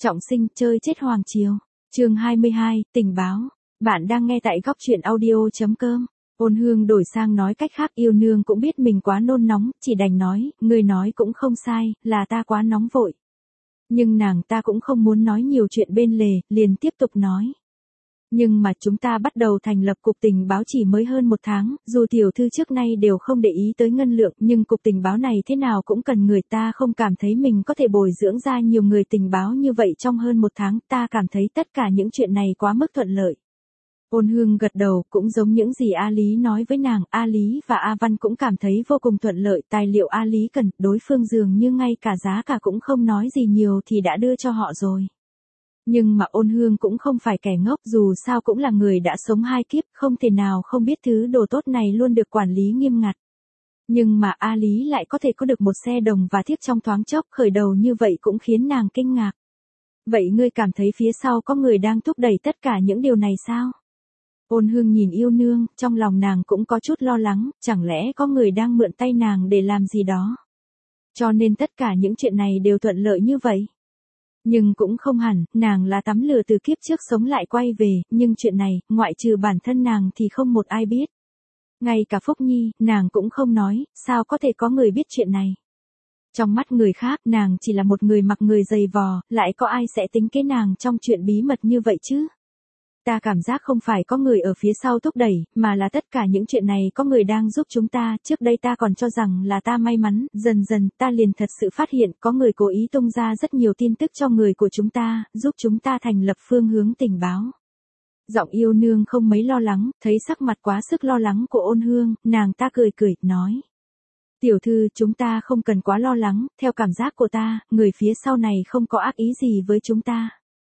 Trọng sinh chơi chết Hoàng Triều. Chương 22, tình báo. Bạn đang nghe tại góc truyện audio.com. Ôn Hương đổi sang nói cách khác, yêu nương cũng biết mình quá nôn nóng, chỉ đành nói, người nói cũng không sai, là ta quá nóng vội. Nhưng nàng ta cũng không muốn nói nhiều chuyện bên lề, liền tiếp tục nói. Nhưng mà chúng ta bắt đầu thành lập cục tình báo chỉ mới hơn 1 tháng, dù tiểu thư trước nay đều không để ý tới ngân lượng, nhưng cục tình báo này thế nào cũng cần người, ta không cảm thấy mình có thể bồi dưỡng ra nhiều người tình báo như vậy trong hơn 1 tháng, ta cảm thấy tất cả những chuyện này quá mức thuận lợi. Ôn Hương gật đầu, cũng giống những gì A Lý nói với nàng, A Lý và A Văn cũng cảm thấy vô cùng thuận lợi, tài liệu A Lý cần, đối phương dường như ngay cả giá cả cũng không nói gì nhiều thì đã đưa cho họ rồi. Nhưng mà Ôn Hương cũng không phải kẻ ngốc, dù sao cũng là người đã sống 2 kiếp, không thể nào không biết thứ đồ tốt này luôn được quản lý nghiêm ngặt. Nhưng mà A Lý lại có thể có được một xe đồng và thiếc trong thoáng chốc, khởi đầu như vậy cũng khiến nàng kinh ngạc. Vậy ngươi cảm thấy phía sau có người đang thúc đẩy tất cả những điều này sao? Ôn Hương nhìn yêu nương, trong lòng nàng cũng có chút lo lắng, chẳng lẽ có người đang mượn tay nàng để làm gì đó? Cho nên tất cả những chuyện này đều thuận lợi như vậy. Nhưng cũng không hẳn, nàng là tắm lửa từ kiếp trước sống lại quay về, nhưng chuyện này, ngoại trừ bản thân nàng thì không một ai biết. Ngay cả Phúc Nhi, nàng cũng không nói, sao có thể có người biết chuyện này. Trong mắt người khác, nàng chỉ là một người mặc người dày vò, lại có ai sẽ tính kế nàng trong chuyện bí mật như vậy chứ? Ta cảm giác không phải có người ở phía sau thúc đẩy, mà là tất cả những chuyện này có người đang giúp chúng ta, trước đây ta còn cho rằng là ta may mắn, dần dần ta liền thật sự phát hiện có người cố ý tung ra rất nhiều tin tức cho người của chúng ta, giúp chúng ta thành lập phương hướng tình báo. Giọng yêu nương không mấy lo lắng, thấy sắc mặt quá sức lo lắng của Ôn Hương, nàng ta cười cười, nói. Tiểu thư, chúng ta không cần quá lo lắng, theo cảm giác của ta, người phía sau này không có ác ý gì với chúng ta.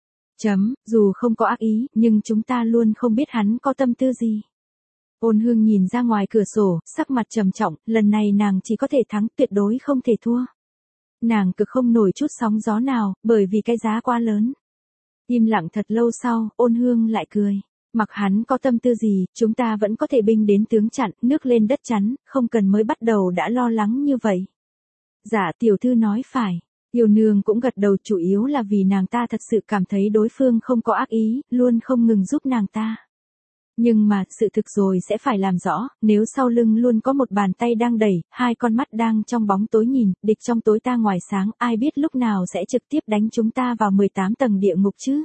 Dù không có ác ý, nhưng chúng ta luôn không biết hắn có tâm tư gì. Ôn Hương nhìn ra ngoài cửa sổ, sắc mặt trầm trọng, lần này nàng chỉ có thể thắng, tuyệt đối không thể thua. Nàng cực không nổi chút sóng gió nào, bởi vì cái giá quá lớn. Im lặng thật lâu sau, Ôn Hương lại cười. Mặc hắn có tâm tư gì, chúng ta vẫn có thể binh đến tướng chặn, nước lên đất chắn, không cần mới bắt đầu đã lo lắng như vậy. Dạ, tiểu thư nói phải. Yêu nương cũng gật đầu, chủ yếu là vì nàng ta thật sự cảm thấy đối phương không có ác ý, luôn không ngừng giúp nàng ta. Nhưng mà, sự thực rồi sẽ phải làm rõ, nếu sau lưng luôn có một bàn tay đang đẩy, 2 con mắt đang trong bóng tối nhìn, địch trong tối ta ngoài sáng, ai biết lúc nào sẽ trực tiếp đánh chúng ta vào 18 tầng địa ngục chứ?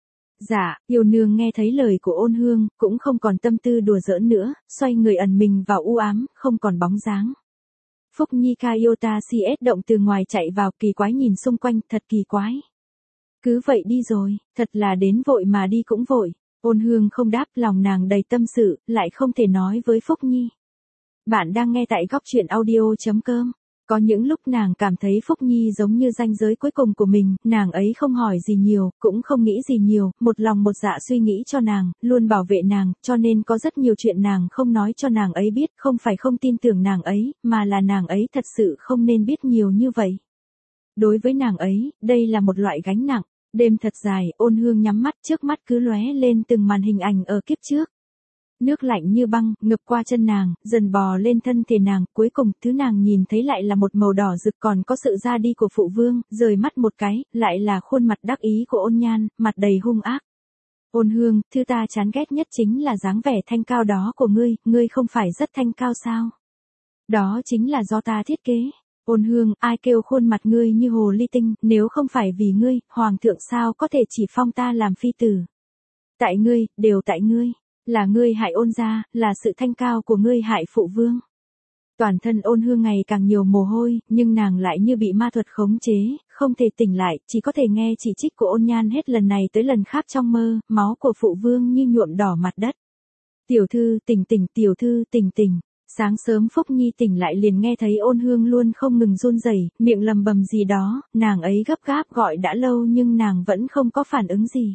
Dạ, yêu nương nghe thấy lời của Ôn Hương, cũng không còn tâm tư đùa giỡn nữa, xoay người ẩn mình vào u ám, không còn bóng dáng. Phúc Nhi Kayota CS động từ ngoài chạy vào, kỳ quái nhìn xung quanh, thật kỳ quái. Cứ vậy đi rồi, thật là đến vội mà đi cũng vội. Ôn Hương không đáp, lòng nàng đầy tâm sự, lại không thể nói với Phúc Nhi. Bạn đang nghe tại góc truyện audio.com. Có những lúc nàng cảm thấy Phúc Nhi giống như ranh giới cuối cùng của mình, nàng ấy không hỏi gì nhiều, cũng không nghĩ gì nhiều, một lòng một dạ suy nghĩ cho nàng, luôn bảo vệ nàng, cho nên có rất nhiều chuyện nàng không nói cho nàng ấy biết, không phải không tin tưởng nàng ấy, mà là nàng ấy thật sự không nên biết nhiều như vậy. Đối với nàng ấy, đây là một loại gánh nặng. Đêm thật dài, Ôn Hương nhắm mắt, trước mắt cứ lóe lên từng màn hình ảnh ở kiếp trước. Nước lạnh như băng, ngập qua chân nàng, dần bò lên thân thể nàng, cuối cùng, thứ nàng nhìn thấy lại là một màu đỏ rực, còn có sự ra đi của phụ vương, rời mắt một cái, lại là khuôn mặt đắc ý của Ôn Nhan, mặt đầy hung ác. Ôn Hương, thứ ta chán ghét nhất chính là dáng vẻ thanh cao đó của ngươi không phải rất thanh cao sao? Đó chính là do ta thiết kế. Ôn Hương, ai kêu khuôn mặt ngươi như hồ ly tinh, nếu không phải vì ngươi, hoàng thượng sao có thể chỉ phong ta làm phi tử? Tại ngươi, đều tại ngươi. Là ngươi hại Ôn gia, là sự thanh cao của ngươi hại phụ vương. Toàn thân Ôn Hương ngày càng nhiều mồ hôi, nhưng nàng lại như bị ma thuật khống chế, không thể tỉnh lại, chỉ có thể nghe chỉ trích của Ôn Nhan hết lần này tới lần khác trong mơ, máu của phụ vương như nhuộm đỏ mặt đất. Tiểu thư tỉnh tỉnh, tiểu thư tỉnh tỉnh. Sáng sớm Phúc Nhi tỉnh lại liền nghe thấy Ôn Hương luôn không ngừng run rẩy, miệng lầm bầm gì đó, nàng ấy gấp gáp gọi đã lâu nhưng nàng vẫn không có phản ứng gì.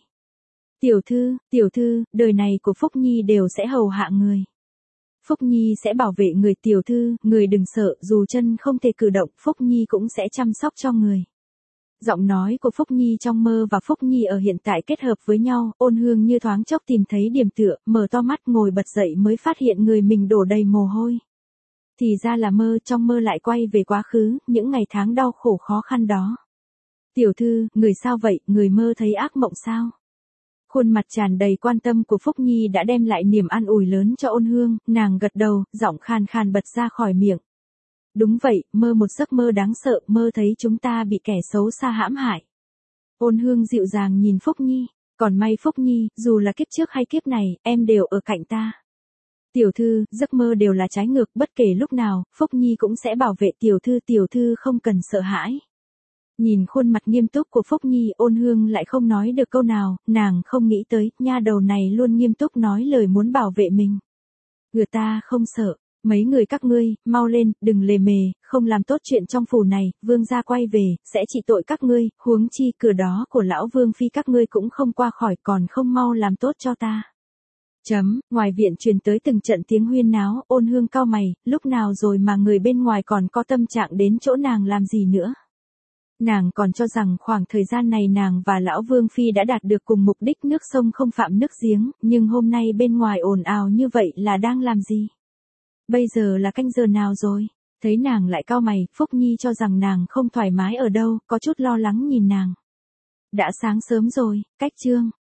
Tiểu thư, đời này của Phúc Nhi đều sẽ hầu hạ người. Phúc Nhi sẽ bảo vệ người, tiểu thư, người đừng sợ, dù chân không thể cử động, Phúc Nhi cũng sẽ chăm sóc cho người. Giọng nói của Phúc Nhi trong mơ và Phúc Nhi ở hiện tại kết hợp với nhau, Ôn Hương như thoáng chốc tìm thấy điểm tựa, mở to mắt ngồi bật dậy mới phát hiện người mình đổ đầy mồ hôi. Thì ra là mơ, trong mơ lại quay về quá khứ, những ngày tháng đau khổ khó khăn đó. Tiểu thư, người sao vậy, người mơ thấy ác mộng sao? Khuôn mặt tràn đầy quan tâm của Phúc Nhi đã đem lại niềm an ủi lớn cho Ôn Hương, nàng gật đầu, giọng khàn khàn bật ra khỏi miệng. Đúng vậy, mơ một giấc mơ đáng sợ, mơ thấy chúng ta bị kẻ xấu xa hãm hại. Ôn Hương dịu dàng nhìn Phúc Nhi, còn may Phúc Nhi, dù là kiếp trước hay kiếp này, em đều ở cạnh ta. Tiểu thư, giấc mơ đều là trái ngược, bất kể lúc nào, Phúc Nhi cũng sẽ bảo vệ tiểu thư không cần sợ hãi. Nhìn khuôn mặt nghiêm túc của Phúc Nhi, Ôn Hương lại không nói được câu nào, nàng không nghĩ tới, nha đầu này luôn nghiêm túc nói lời muốn bảo vệ mình. Người ta không sợ, mấy người các ngươi, mau lên, đừng lề mề, không làm tốt chuyện trong phủ này, vương gia quay về, sẽ trị tội các ngươi, huống chi cửa đó của lão vương phi các ngươi cũng không qua khỏi, còn không mau làm tốt cho ta. Ngoài viện truyền tới từng trận tiếng huyên náo, Ôn Hương cau mày, lúc nào rồi mà người bên ngoài còn có tâm trạng đến chỗ nàng làm gì nữa. Nàng còn cho rằng khoảng thời gian này nàng và lão Vương Phi đã đạt được cùng mục đích nước sông không phạm nước giếng, nhưng hôm nay bên ngoài ồn ào như vậy là đang làm gì? Bây giờ là canh giờ nào rồi? Thấy nàng lại cau mày, Phúc Nhi cho rằng nàng không thoải mái ở đâu, có chút lo lắng nhìn nàng. Đã sáng sớm rồi, cách trương.